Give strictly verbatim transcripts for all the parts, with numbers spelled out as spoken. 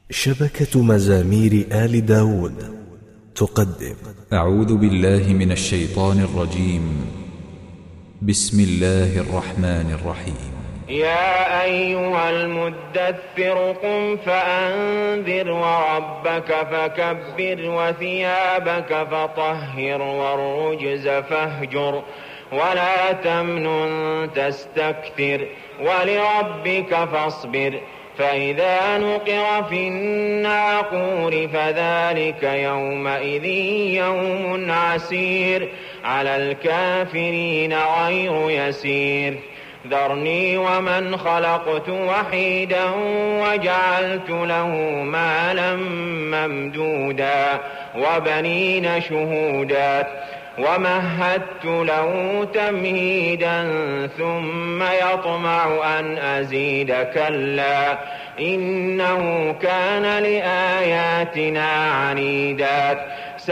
شبكة مزامير آل داود تقدم. أعوذ بالله من الشيطان الرجيم. بسم الله الرحمن الرحيم. يا أيها المدثر قم فأنذر وربك فكبر وثيابك فطهر والرجز فاهجر ولا تمنن تستكثر ولربك فاصبر فإذا نقر في الناقور فذلك يومئذ يوم عسير على الكافرين غير يسير ذرني ومن خلقت وحيدا وجعلت له مالا ممدودا وبنين شهودا ومهدت له تمهيدا ثم يطمع أن أزيد كلا إنه كان لآياتنا عنيدا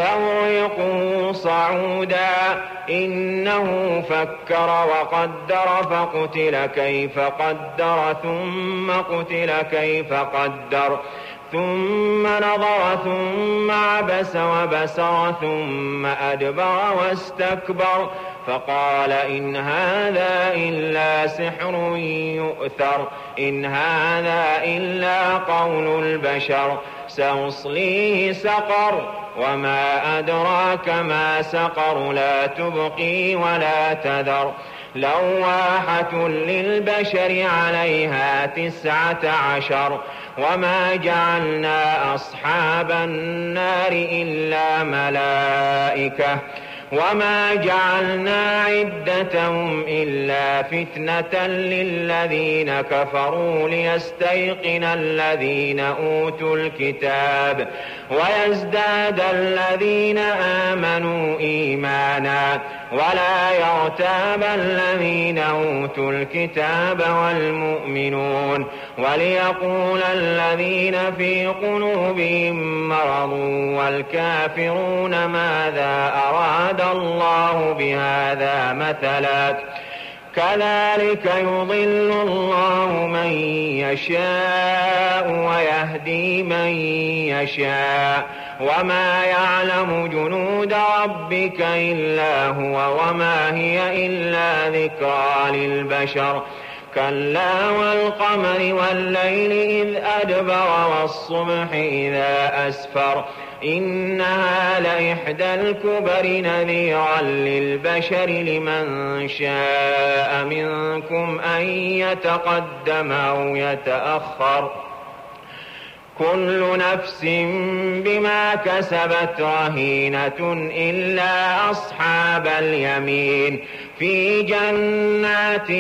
سأرهقه صعودا إنه فكر وقدر فقتل كيف قدر ثم قتل كيف قدر ثم نظر ثم عبس وبسر ثم أدبر واستكبر فقال إن هذا إلا سحر يؤثر إن هذا إلا قول البشر سأصليه سقر وما أدراك ما سقر لا تبقي ولا تذر لواحة للبشر عليها تسعة عشر وما جعلنا أصحاب النار إلا ملائكة وما جعلنا عدتهم إلا فتنة للذين كفروا ليستيقن الذين أوتوا الكتاب ويزداد الذين آمنوا إيمانا ولا يرتاب الذين أوتوا الكتاب والمؤمنون وليقول الذين في قلوبهم مرض والكافرون ماذا أراد الله بهذا مثلا كذلك يضل الله من يشاء ويهدي من يشاء وما يعلم جنود ربك إلا هو وما هي إلا ذكرى للبشر كلا والقمر والليل إذ أدبر والصبح إذا أسفر إنها لإحدى الكبر نذيرا للبشر لمن شاء منكم أن يتقدم أو يتأخر كل نفس بما كسبت رهينة إلا أصحاب اليمين في جنات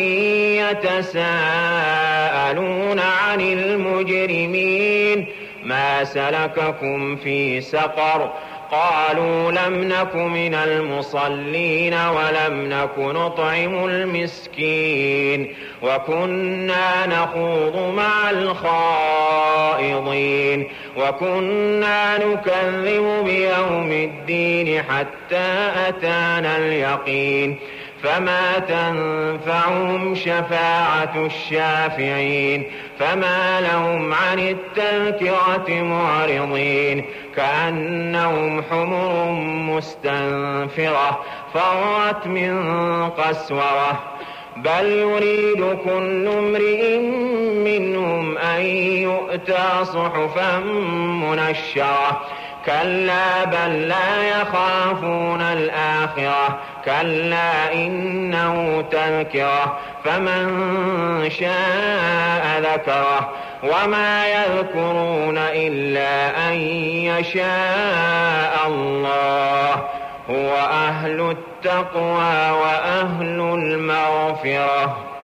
يتساءلون عن المجرمين ما سلككم في سقر قالوا لم نك من المصلين ولم نك نطعم المسكين وكنا نخوض مع الخائضين وكنا نكذب بيوم الدين حتى أتانا اليقين فما تنفعهم شفاعة الشافعين فما لهم عن التذكرة معرضين كأنهم حمر مستنفرة فرت من قسورة بل يريد كل امرئ منهم أن يؤتى صحفا منشرة كلا بل لا يخافون الآخرة كلا إنه تذكرة فمن شاء ذكره وما يذكرون إلا أن يشاء الله هو أهل التقوى وأهل المغفرة.